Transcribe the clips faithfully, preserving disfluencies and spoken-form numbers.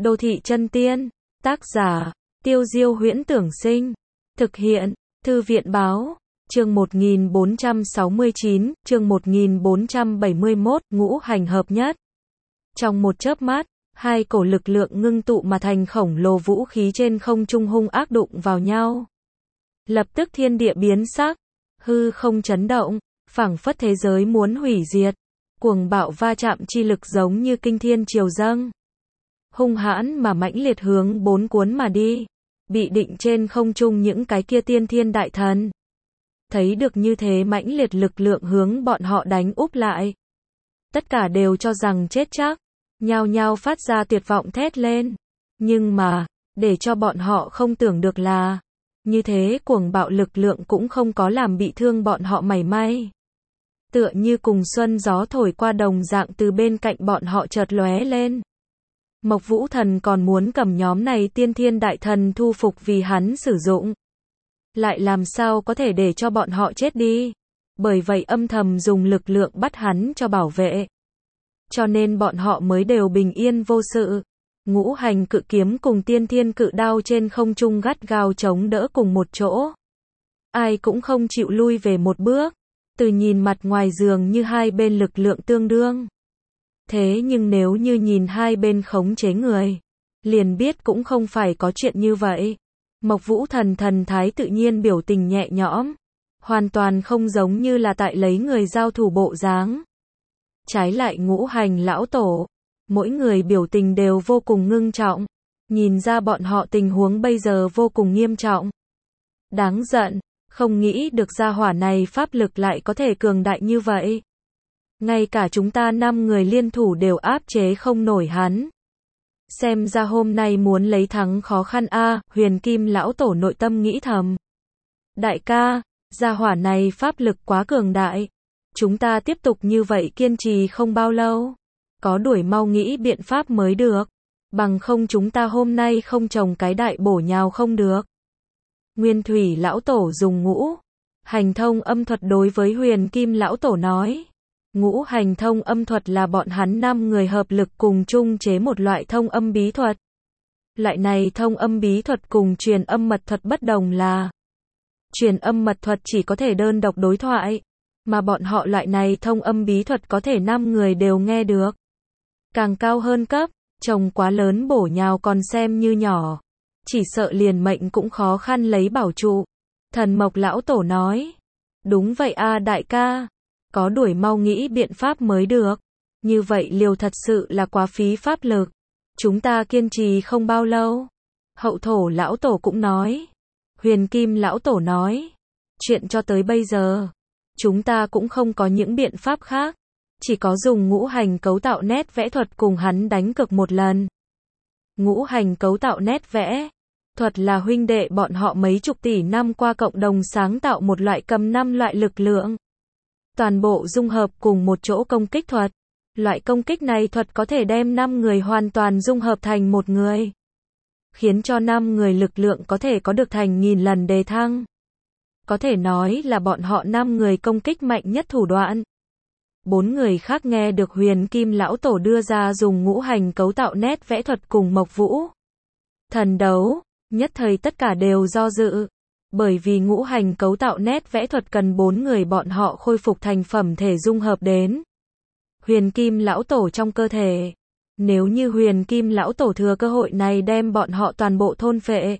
Đô thị chân tiên. Tác giả, Tiêu Diêu Huyễn Tưởng Sinh. Thực hiện, Thư viện Báo. Chương một nghìn bốn trăm sáu mươi chín, chương một nghìn bốn trăm bảy mươi mốt, ngũ hành hợp nhất. Trong một chớp mắt, hai cổ lực lượng ngưng tụ mà thành khổng lồ vũ khí trên không trung hung ác đụng vào nhau. Lập tức thiên địa biến sắc, hư không chấn động, phảng phất thế giới muốn hủy diệt. Cuồng bạo va chạm chi lực giống như kinh thiên triều dâng. Hung hãn mà mãnh liệt hướng bốn cuốn mà đi. Bị định trên không trung những cái kia tiên thiên đại thần. Thấy được như thế mãnh liệt lực lượng hướng bọn họ đánh úp lại. Tất cả đều cho rằng chết chắc. Nhao nhao phát ra tuyệt vọng thét lên. Nhưng mà, để cho bọn họ không tưởng được là, như thế cuồng bạo lực lượng cũng không có làm bị thương bọn họ mảy may. Tựa như cùng xuân gió thổi qua đồng dạng từ bên cạnh bọn họ chợt lóe lên. Mộc Vũ Thần còn muốn cầm nhóm này tiên thiên đại thần thu phục vì hắn sử dụng. Lại làm sao có thể để cho bọn họ chết đi. Bởi vậy âm thầm dùng lực lượng bắt hắn cho bảo vệ. Cho nên bọn họ mới đều bình yên vô sự. Ngũ hành cự kiếm cùng tiên thiên cự đao trên không trung gắt gao chống đỡ cùng một chỗ. Ai cũng không chịu lui về một bước. Từ nhìn mặt ngoài dường như hai bên lực lượng tương đương. Thế nhưng nếu như nhìn hai bên khống chế người, liền biết cũng không phải có chuyện như vậy. Mộc Vũ Thần thần thái tự nhiên biểu tình nhẹ nhõm. Hoàn toàn không giống như là tại lấy người giao thủ bộ dáng. Trái lại ngũ hành lão tổ. Mỗi người biểu tình đều vô cùng ngưng trọng. Nhìn ra bọn họ tình huống bây giờ vô cùng nghiêm trọng. Đáng giận. Không nghĩ được gia hỏa này pháp lực lại có thể cường đại như vậy. Ngay cả chúng ta năm người liên thủ đều áp chế không nổi hắn. Xem ra hôm nay muốn lấy thắng khó khăn a, Huyền Kim lão tổ nội tâm nghĩ thầm. Đại ca, gia hỏa này pháp lực quá cường đại. Chúng ta tiếp tục như vậy kiên trì không bao lâu. Có đuổi mau nghĩ biện pháp mới được. Bằng không chúng ta hôm nay không trồng cái đại bổ nhào không được. Nguyên Thủy lão tổ dùng ngũ hành thông âm thuật đối với Huyền Kim lão tổ nói. Ngũ hành thông âm thuật là bọn hắn năm người hợp lực cùng chung chế một loại thông âm bí thuật. Loại này thông âm bí thuật cùng truyền âm mật thuật bất đồng là truyền âm mật thuật chỉ có thể đơn độc đối thoại, mà bọn họ loại này thông âm bí thuật có thể năm người đều nghe được. Càng cao hơn cấp, trồng quá lớn bổ nhào còn xem như nhỏ. Chỉ sợ liền mệnh cũng khó khăn lấy bảo trụ. Thần Mộc lão tổ nói. Đúng vậy a đại ca. Có đuổi mau nghĩ biện pháp mới được. Như vậy liều thật sự là quá phí pháp lực. Chúng ta kiên trì không bao lâu. Hậu thổ lão tổ cũng nói. Huyền Kim lão tổ nói. Chuyện cho tới bây giờ. Chúng ta cũng không có những biện pháp khác. Chỉ có dùng ngũ hành cấu tạo nét vẽ thuật cùng hắn đánh cược một lần. Ngũ hành cấu tạo nét vẽ thuật là huynh đệ bọn họ mấy chục tỷ năm qua cộng đồng sáng tạo một loại cầm năm loại lực lượng. Toàn bộ dung hợp cùng một chỗ công kích thuật. Loại công kích này thuật có thể đem năm người hoàn toàn dung hợp thành một người. Khiến cho năm người lực lượng có thể có được thành nghìn lần đề thăng. Có thể nói là bọn họ năm người công kích mạnh nhất thủ đoạn. Bốn người khác nghe được Huyền Kim lão tổ đưa ra dùng ngũ hành cấu tạo nét vẽ thuật cùng Mộc Vũ Thần đấu, nhất thời tất cả đều do dự. Bởi vì ngũ hành cấu tạo nét vẽ thuật cần bốn người bọn họ khôi phục thành phẩm thể dung hợp đến Huyền Kim lão tổ trong cơ thể. Nếu như Huyền Kim lão tổ thừa cơ hội này đem bọn họ toàn bộ thôn phệ,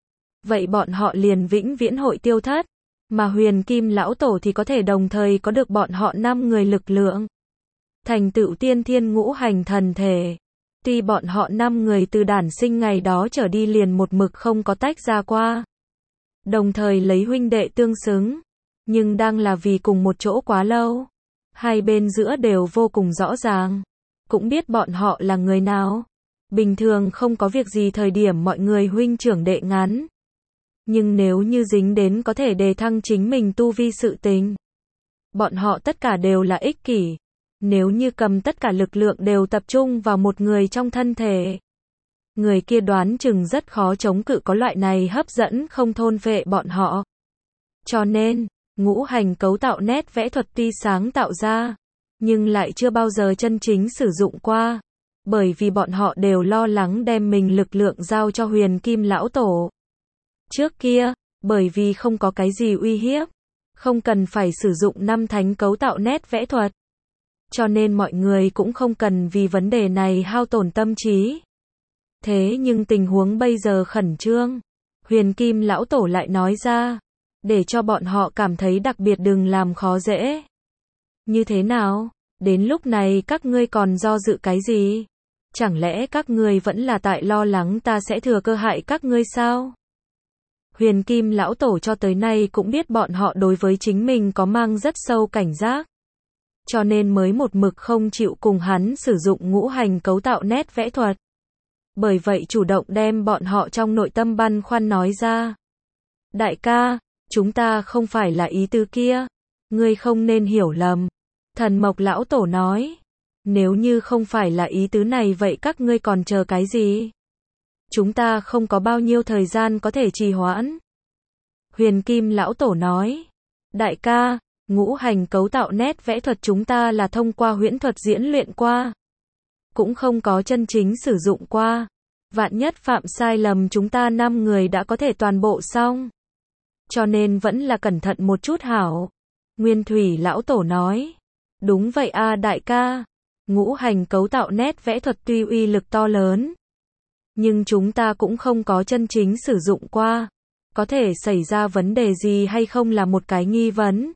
vậy bọn họ liền vĩnh viễn hội tiêu thất. Mà Huyền Kim lão tổ thì có thể đồng thời có được bọn họ năm người lực lượng. Thành tựu tiên thiên ngũ hành thần thể. Tuy bọn họ năm người từ đản sinh ngày đó trở đi liền một mực không có tách ra qua. Đồng thời lấy huynh đệ tương xứng. Nhưng đang là vì cùng một chỗ quá lâu. Hai bên giữa đều vô cùng rõ ràng. Cũng biết bọn họ là người nào. Bình thường không có việc gì thời điểm mọi người huynh trưởng đệ ngắn. Nhưng nếu như dính đến có thể đề thăng chính mình tu vi sự tình. Bọn họ tất cả đều là ích kỷ. Nếu như cầm tất cả lực lượng đều tập trung vào một người trong thân thể. Người kia đoán chừng rất khó chống cự có loại này hấp dẫn không thôn phệ bọn họ. Cho nên, ngũ hành cấu tạo nét vẽ thuật tuy sáng tạo ra. Nhưng lại chưa bao giờ chân chính sử dụng qua. bởi vì bọn họ đều lo lắng đem mình lực lượng giao cho Huyền Kim lão tổ. Trước kia, bởi vì không có cái gì uy hiếp, không cần phải sử dụng năm thánh cấu tạo nét vẽ thuật, cho nên mọi người cũng không cần vì vấn đề này hao tổn tâm trí. Thế nhưng tình huống bây giờ khẩn trương, Huyền Kim lão tổ lại nói ra, để cho bọn họ cảm thấy đặc biệt đừng làm khó dễ. Như thế nào? Đến lúc này các ngươi còn do dự cái gì? Chẳng lẽ các ngươi vẫn là tại lo lắng ta sẽ thừa cơ hại các ngươi sao? Huyền Kim lão tổ cho tới nay cũng biết bọn họ đối với chính mình có mang rất sâu cảnh giác, cho nên mới một mực không chịu cùng hắn sử dụng ngũ hành cấu tạo nét vẽ thuật. Bởi vậy chủ động đem bọn họ trong nội tâm băn khoăn nói ra. Đại ca, chúng ta không phải là ý tứ kia, ngươi không nên hiểu lầm. Thần Mộc lão tổ nói, nếu như không phải là ý tứ này vậy các ngươi còn chờ cái gì? Chúng ta không có bao nhiêu thời gian có thể trì hoãn. Huyền Kim lão tổ nói, đại ca, ngũ hành cấu tạo nét vẽ thuật chúng ta là thông qua huyễn thuật diễn luyện qua, cũng không có chân chính sử dụng qua. Vạn nhất phạm sai lầm chúng ta năm người đã có thể toàn bộ xong. Cho nên vẫn là cẩn thận một chút hảo. Nguyên Thủy lão tổ nói, đúng vậy a đại ca, ngũ hành cấu tạo nét vẽ thuật tuy uy lực to lớn, nhưng chúng ta cũng không có chân chính sử dụng qua, có thể xảy ra vấn đề gì hay không là một cái nghi vấn.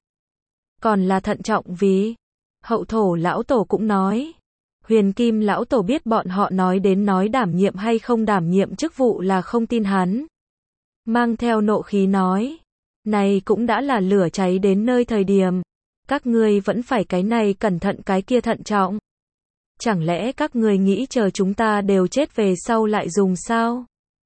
Còn là thận trọng vì, Hậu Thổ lão tổ cũng nói, Huyền Kim lão tổ biết bọn họ nói đến nói đảm nhiệm hay không đảm nhiệm chức vụ là không tin hắn. Mang theo nộ khí nói, này cũng đã là lửa cháy đến nơi thời điểm, các ngươi vẫn phải cái này cẩn thận cái kia thận trọng. Chẳng lẽ các ngươi nghĩ chờ chúng ta đều chết về sau lại dùng sao?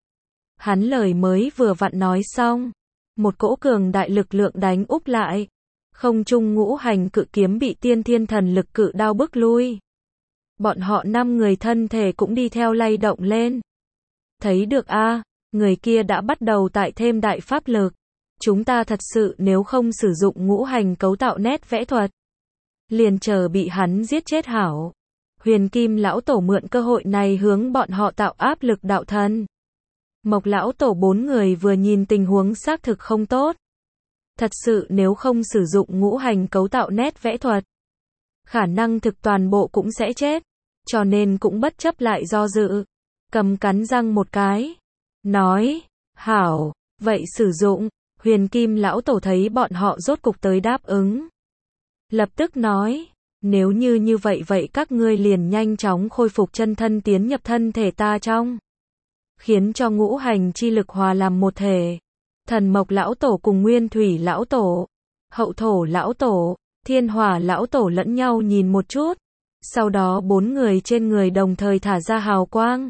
Hắn lời mới vừa vặn nói xong, một cỗ cường đại lực lượng đánh úp lại, không trung ngũ hành cự kiếm bị tiên thiên thần lực cự đao bức lui. Bọn họ năm người thân thể cũng đi theo lay động lên. Thấy được a, người kia đã bắt đầu tại thêm đại pháp lực. Chúng ta thật sự nếu không sử dụng ngũ hành cấu tạo nét vẽ thuật, liền chờ bị hắn giết chết hảo. Huyền Kim lão tổ mượn cơ hội này hướng bọn họ tạo áp lực đạo thân. Mộc lão tổ bốn người vừa nhìn tình huống xác thực không tốt. Thật sự nếu không sử dụng ngũ hành cấu tạo nét vẽ thuật, khả năng thực toàn bộ cũng sẽ chết, cho nên cũng bất chấp lại do dự, cầm cắn răng một cái, nói, hảo, vậy sử dụng. Huyền Kim lão tổ thấy bọn họ rốt cục tới đáp ứng, lập tức nói, nếu như như vậy vậy các ngươi liền nhanh chóng khôi phục chân thân tiến nhập thân thể ta trong, khiến cho ngũ hành chi lực hòa làm một thể. Thần Mộc lão tổ cùng Nguyên Thủy lão tổ, Hậu Thổ lão tổ, Thiên Hỏa lão tổ lẫn nhau nhìn một chút, sau đó bốn người trên người đồng thời thả ra hào quang.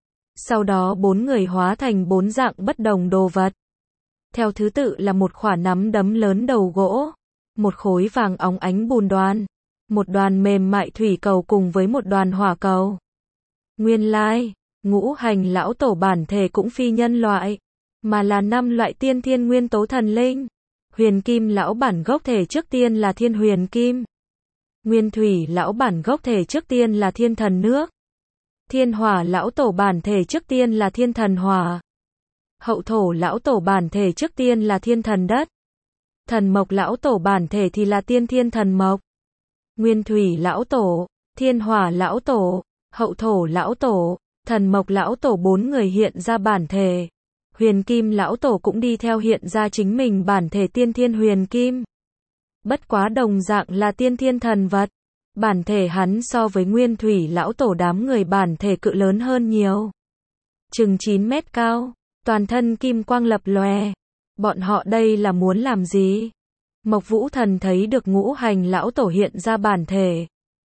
Sau đó bốn người hóa thành bốn dạng bất đồng đồ vật. Theo thứ tự là một khỏa nắm đấm lớn đầu gỗ, một khối vàng óng ánh bùn đoàn, một đoàn mềm mại thủy cầu cùng với một đoàn hỏa cầu. Nguyên lai, ngũ hành lão tổ bản thể cũng phi nhân loại, mà là năm loại tiên thiên nguyên tố thần linh. Huyền Kim lão bản gốc thể trước tiên là thiên huyền kim. Nguyên Thủy lão bản gốc thể trước tiên là thiên thần nước. Thiên Hỏa lão tổ bản thể trước tiên là thiên thần hỏa. Hậu Thổ lão tổ bản thể trước tiên là thiên thần đất. Thần Mộc lão tổ bản thể thì là tiên thiên thần mộc. Nguyên Thủy lão tổ, Thiên Hỏa lão tổ, Hậu Thổ lão tổ, Thần Mộc lão tổ bốn người hiện ra bản thể. Huyền Kim lão tổ cũng đi theo hiện ra chính mình bản thể tiên thiên huyền kim. Bất quá đồng dạng là tiên thiên thần vật. Bản thể hắn so với Nguyên Thủy lão tổ đám người bản thể cự lớn hơn nhiều. Chừng chín mét cao, toàn thân kim quang lập lòe. Bọn họ đây là muốn làm gì? Mộc Vũ Thần thấy được ngũ hành lão tổ hiện ra bản thể,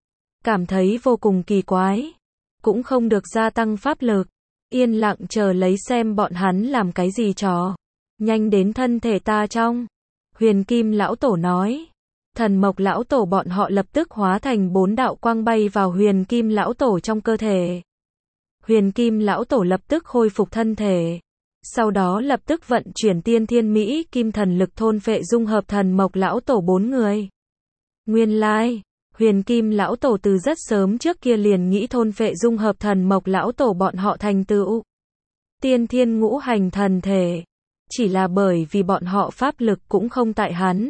cảm thấy vô cùng kỳ quái. Cũng không được gia tăng pháp lực, yên lặng chờ lấy xem bọn hắn làm cái gì trò. Nhanh đến thân thể ta trong. Huyền Kim lão tổ nói. Thần Mộc lão tổ bọn họ lập tức hóa thành bốn đạo quang bay vào Huyền Kim lão tổ trong cơ thể. Huyền Kim lão tổ lập tức khôi phục thân thể. Sau đó lập tức vận chuyển tiên thiên Mỹ Kim thần lực thôn phệ dung hợp Thần Mộc lão tổ bốn người. Nguyên lai, Huyền Kim lão tổ từ rất sớm trước kia liền nghĩ thôn phệ dung hợp thần mộc lão tổ bọn họ thành tựu tiên thiên ngũ hành thần thể. Chỉ là bởi vì bọn họ pháp lực cũng không tại hắn.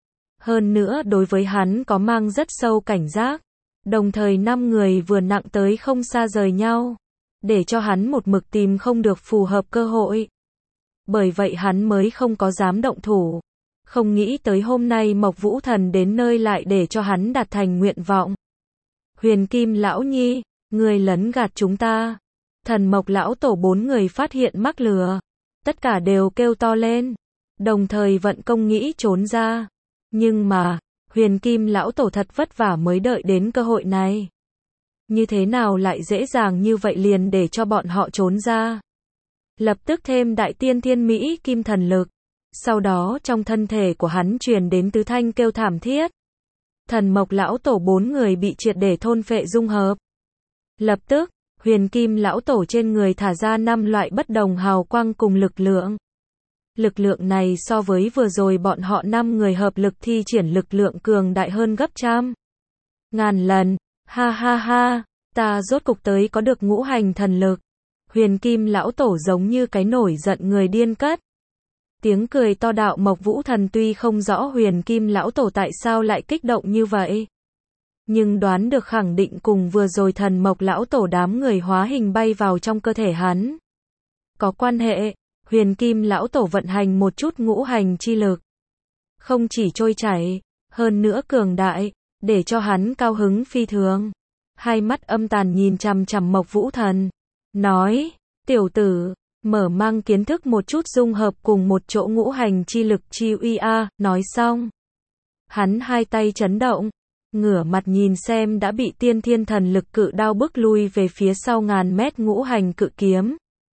Hơn nữa đối với hắn có mang rất sâu cảnh giác. Đồng thời năm người vừa nặng tới không xa rời nhau. Để cho hắn một mực tìm không được phù hợp cơ hội. Bởi vậy hắn mới không có dám động thủ. Không nghĩ tới hôm nay Mộc Vũ Thần đến nơi lại để cho hắn đạt thành nguyện vọng. Huyền Kim lão nhi, ngươi lấn gạt chúng ta. Thần Mộc lão tổ bốn người phát hiện mắc lừa. Tất cả đều kêu to lên. Đồng thời vận công nghĩ trốn ra. Nhưng mà, Huyền Kim lão tổ thật vất vả mới đợi đến cơ hội này. Như thế nào lại dễ dàng như vậy liền để cho bọn họ trốn ra. Lập tức thêm đại tiên thiên mỹ kim thần lực. Sau đó trong thân thể của hắn truyền đến tứ thanh kêu thảm thiết. Thần Mộc lão tổ bốn người bị triệt để thôn phệ dung hợp. Lập tức, Huyền Kim lão tổ trên người thả ra năm loại bất đồng hào quang cùng lực lượng. Lực lượng này so với vừa rồi bọn họ năm người hợp lực thi triển lực lượng cường đại hơn gấp trăm ngàn lần. Ha ha ha, ta rốt cục tới có được ngũ hành thần lực. Huyền Kim lão tổ giống như cái nổi giận người điên cất. Tiếng cười to đạo Mộc Vũ Thần tuy không rõ Huyền Kim lão tổ tại sao lại kích động như vậy. Nhưng đoán được khẳng định cùng vừa rồi thần Mộc lão tổ đám người hóa hình bay vào trong cơ thể hắn. Có quan hệ, Huyền Kim lão tổ vận hành một chút ngũ hành chi lực. Không chỉ trôi chảy, hơn nữa cường đại, để cho hắn cao hứng phi thường. Hai mắt âm tàn nhìn chằm chằm Mộc Vũ Thần. Nói, tiểu tử, mở mang kiến thức một chút dung hợp cùng một chỗ ngũ hành chi lực chi uy a. Nói xong. Hắn hai tay chấn động. Ngửa mặt nhìn xem đã bị tiên thiên thần lực cự đao bức lui về phía sau ngàn mét ngũ hành cự kiếm.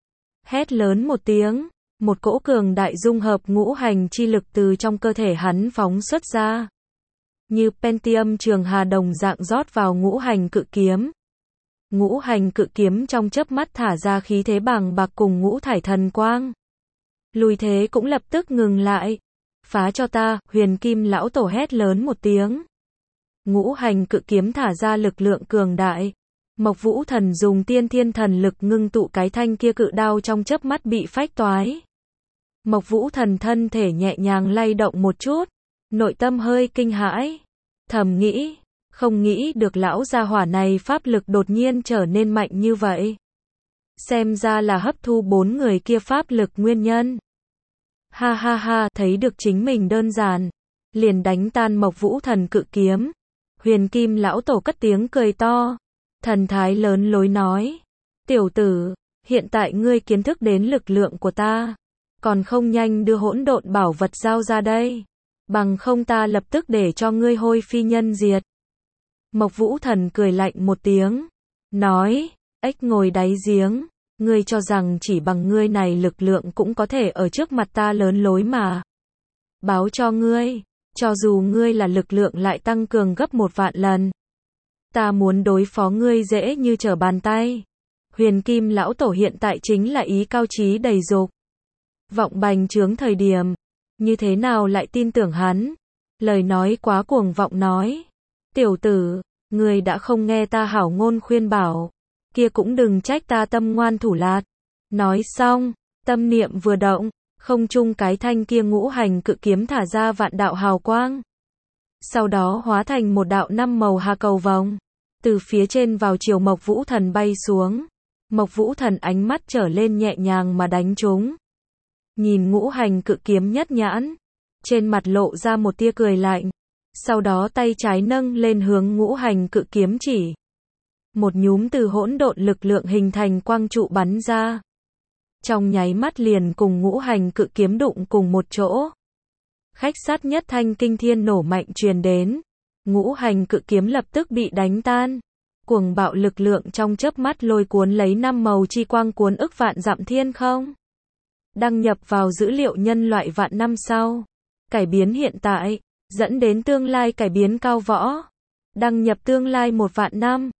Hét lớn một tiếng. Một cỗ cường đại dung hợp ngũ hành chi lực từ trong cơ thể hắn phóng xuất ra. Như Pentium trường hà đồng dạng rót vào ngũ hành cự kiếm. Ngũ hành cự kiếm trong chớp mắt thả ra khí thế bàng bạc cùng ngũ thải thần quang. Lùi thế cũng lập tức ngừng lại. Phá cho ta, Huyền Kim lão tổ hét lớn một tiếng. Ngũ hành cự kiếm thả ra lực lượng cường đại. Mộc Vũ Thần dùng tiên thiên thần lực ngưng tụ cái thanh kia cự đao trong chớp mắt bị phách toái. Mộc Vũ Thần thân thể nhẹ nhàng lay động một chút. Nội tâm hơi kinh hãi. Thầm nghĩ, không nghĩ được lão gia hỏa này pháp lực đột nhiên trở nên mạnh như vậy. Xem ra là hấp thu bốn người kia pháp lực nguyên nhân. Ha ha ha, thấy được chính mình đơn giản. Liền đánh tan Mộc Vũ Thần cự kiếm. Huyền Kim lão tổ cất tiếng cười to. Thần thái lớn lối nói. Tiểu tử, hiện tại ngươi kiến thức đến lực lượng của ta. Còn không nhanh đưa hỗn độn bảo vật giao ra đây. Bằng không ta lập tức để cho ngươi hôi phi nhân diệt. Mộc Vũ Thần cười lạnh một tiếng. Nói, ếch ngồi đáy giếng. Ngươi cho rằng chỉ bằng ngươi này lực lượng cũng có thể ở trước mặt ta lớn lối mà. Báo cho ngươi, cho dù ngươi là lực lượng lại tăng cường gấp một vạn lần. Ta muốn đối phó ngươi dễ như trở bàn tay. Huyền Kim lão tổ hiện tại chính là ý cao chí đầy dục. Vọng bành trướng thời điểm. Như thế nào lại tin tưởng hắn? Lời nói quá cuồng vọng nói. Tiểu tử, ngươi đã không nghe ta hảo ngôn khuyên bảo. Kia cũng đừng trách ta tâm ngoan thủ lạt. Nói xong, tâm niệm vừa động, không trung cái thanh kia ngũ hành cự kiếm thả ra vạn đạo hào quang. Sau đó hóa thành một đạo năm màu hà cầu vòng. Từ phía trên vào chiều Mộc Vũ Thần bay xuống. Mộc Vũ Thần ánh mắt trở lên nhẹ nhàng mà đánh trúng. Nhìn ngũ hành cự kiếm nhất nhãn. Trên mặt lộ ra một tia cười lạnh. Sau đó tay trái nâng lên hướng ngũ hành cự kiếm chỉ. Một nhúm từ hỗn độn lực lượng hình thành quang trụ bắn ra. Trong nháy mắt liền cùng ngũ hành cự kiếm đụng cùng một chỗ. Khách sát nhất thanh kinh thiên nổ mạnh truyền đến. Ngũ hành cự kiếm lập tức bị đánh tan. Cuồng bạo lực lượng trong chớp mắt lôi cuốn lấy năm màu chi quang cuốn ức vạn dặm thiên không. Đăng nhập vào dữ liệu nhân loại vạn năm sau. Cải biến hiện tại, dẫn đến tương lai cải biến cao võ. Đăng nhập tương lai một vạn năm.